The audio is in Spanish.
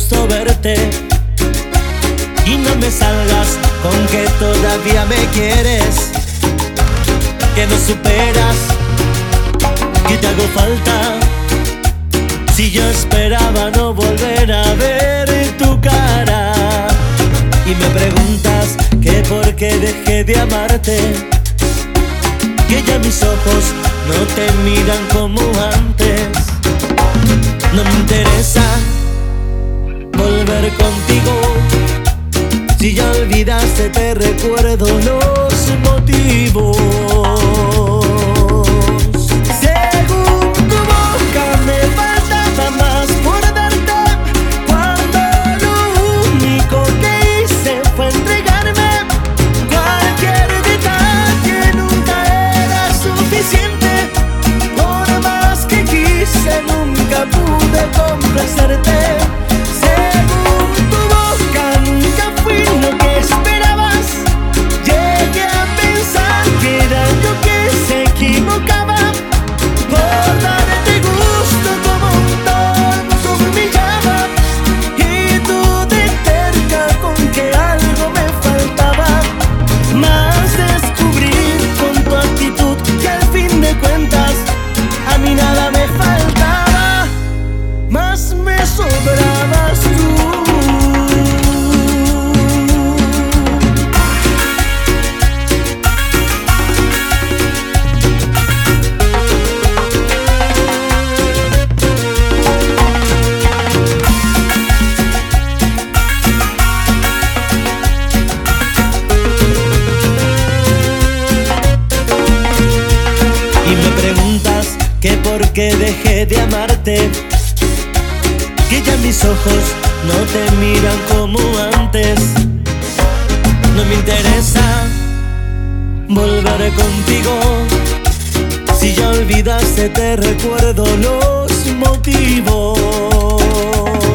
gusto verte. Y no me salgas con que todavía me quieres, que no superas, que te hago falta. Si yo esperaba no volver a ver tu cara, y me preguntas que por qué dejé de amarte, que ya mis ojos no te miran como antes. No me interesa volver contigo, si ya olvidaste te recuerdo los motivos. Según tu boca me faltaba más por darte, cuando lo único que hice fue entregarme. Cualquier detalle nunca era suficiente, por más que quise nunca pude complacerte. Sobrabas tú. Y me preguntas que por qué dejé de amarte, que ya mis ojos no te miran como antes. No me interesa volver contigo, si ya olvidaste te recuerdo los motivos.